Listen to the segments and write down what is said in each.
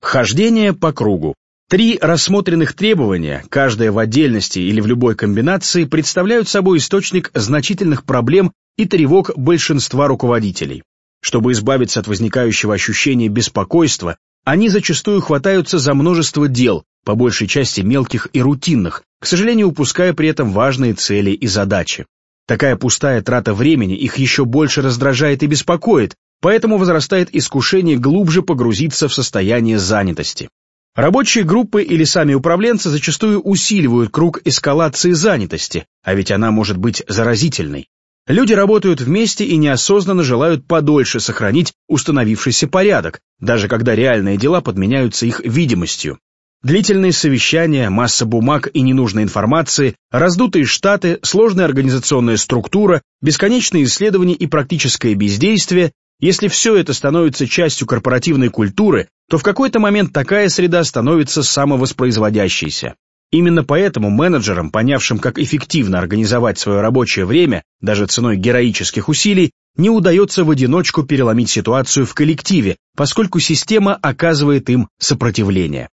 Хождение по кругу. 3 рассмотренных требования, каждое в отдельности или в любой комбинации, представляют собой источник значительных проблем и тревог большинства руководителей. Чтобы избавиться от возникающего ощущения беспокойства, они зачастую хватаются за множество дел, по большей части мелких и рутинных, к сожалению, упуская при этом важные цели и задачи. Такая пустая трата времени их еще больше раздражает и беспокоит, поэтому возрастает искушение глубже погрузиться в состояние занятости. Рабочие группы или сами управленцы зачастую усиливают круг эскалации занятости, а ведь она может быть заразительной. Люди работают вместе и неосознанно желают подольше сохранить установившийся порядок, даже когда реальные дела подменяются их видимостью. Длительные совещания, масса бумаг и ненужной информации, раздутые штаты, сложная организационная структура, бесконечные исследования и практическое бездействие. Если все это становится частью корпоративной культуры, то в какой-то момент такая среда становится самовоспроизводящейся. Именно поэтому менеджерам, понявшим, как эффективно организовать свое рабочее время, даже ценой героических усилий, не удается в одиночку переломить ситуацию в коллективе, поскольку система оказывает им сопротивление.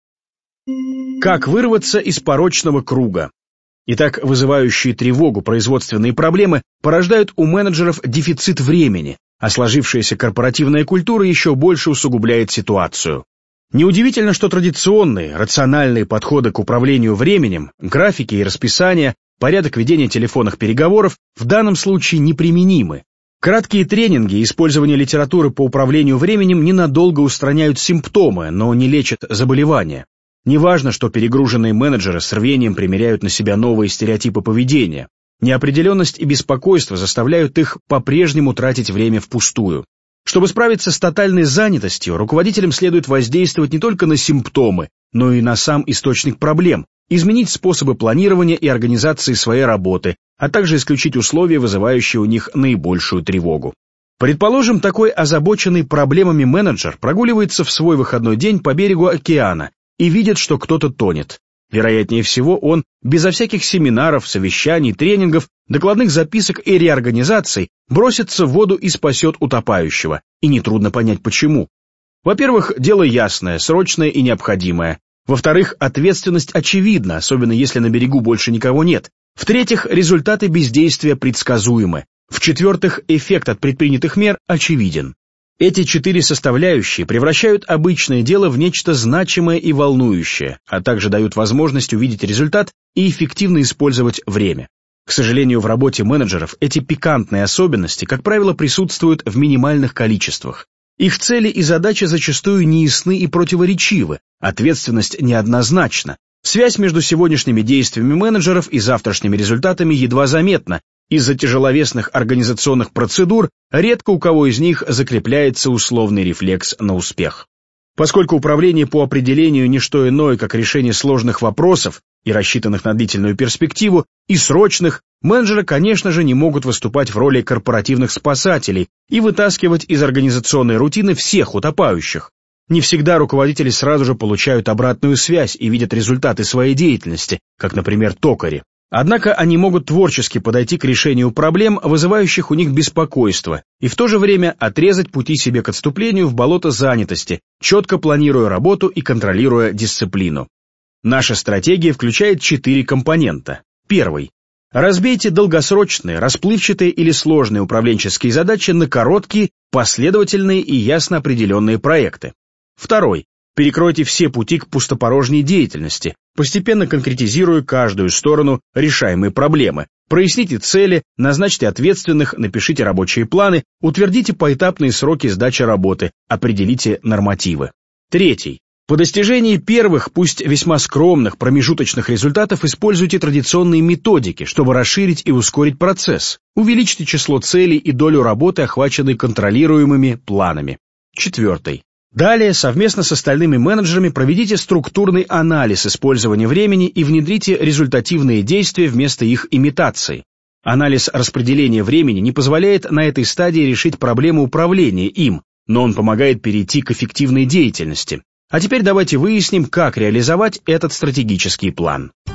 Как вырваться из порочного круга? Итак, вызывающие тревогу производственные проблемы порождают у менеджеров дефицит времени, а сложившаяся корпоративная культура еще больше усугубляет ситуацию. Неудивительно, что традиционные, рациональные подходы к управлению временем, графики и расписания, порядок ведения телефонных переговоров в данном случае неприменимы. Краткие тренинги и использование литературы по управлению временем ненадолго устраняют симптомы, но не лечат заболевания. Неважно, что перегруженные менеджеры с рвением примеряют на себя новые стереотипы поведения. Неопределенность и беспокойство заставляют их по-прежнему тратить время впустую. Чтобы справиться с тотальной занятостью, руководителям следует воздействовать не только на симптомы, но и на сам источник проблем, изменить способы планирования и организации своей работы, а также исключить условия, вызывающие у них наибольшую тревогу. Предположим, такой озабоченный проблемами менеджер прогуливается в свой выходной день по берегу океана и видит, что кто-то тонет. Вероятнее всего, он безо всяких семинаров, совещаний, тренингов, докладных записок и реорганизаций бросится в воду и спасет утопающего, и нетрудно понять почему. Во-первых, дело ясное, срочное и необходимое. Во-вторых, ответственность очевидна, особенно если на берегу больше никого нет. В-третьих, результаты бездействия предсказуемы. В-четвертых, эффект от предпринятых мер очевиден. Эти 4 составляющие превращают обычное дело в нечто значимое и волнующее, а также дают возможность увидеть результат и эффективно использовать время. К сожалению, в работе менеджеров эти пикантные особенности, как правило, присутствуют в минимальных количествах. Их цели и задачи зачастую неясны и противоречивы, ответственность неоднозначна. Связь между сегодняшними действиями менеджеров и завтрашними результатами едва заметна. Из-за тяжеловесных организационных процедур редко у кого из них закрепляется условный рефлекс на успех. Поскольку управление по определению не что иное, как решение сложных вопросов и рассчитанных на длительную перспективу, и срочных, менеджеры, конечно же, не могут выступать в роли корпоративных спасателей и вытаскивать из организационной рутины всех утопающих. Не всегда руководители сразу же получают обратную связь и видят результаты своей деятельности, как, например, токари. Однако они могут творчески подойти к решению проблем, вызывающих у них беспокойство, и в то же время отрезать пути себе к отступлению в болото занятости, четко планируя работу и контролируя дисциплину. Наша стратегия включает 4 компонента. Первый. Разбейте долгосрочные, расплывчатые или сложные управленческие задачи на короткие, последовательные и ясно определенные проекты. Второй. Перекройте все пути к пустопорожней деятельности, постепенно конкретизируя каждую сторону решаемой проблемы. Проясните цели, назначьте ответственных, напишите рабочие планы, утвердите поэтапные сроки сдачи работы, определите нормативы. Третий. По достижении первых, пусть весьма скромных, промежуточных результатов используйте традиционные методики, чтобы расширить и ускорить процесс. Увеличьте число целей и долю работы, охваченной контролируемыми планами. Четвертый. Далее, совместно с остальными менеджерами проведите структурный анализ использования времени и внедрите результативные действия вместо их имитации. Анализ распределения времени не позволяет на этой стадии решить проблему управления им, но он помогает перейти к эффективной деятельности. А теперь давайте выясним, как реализовать этот стратегический план.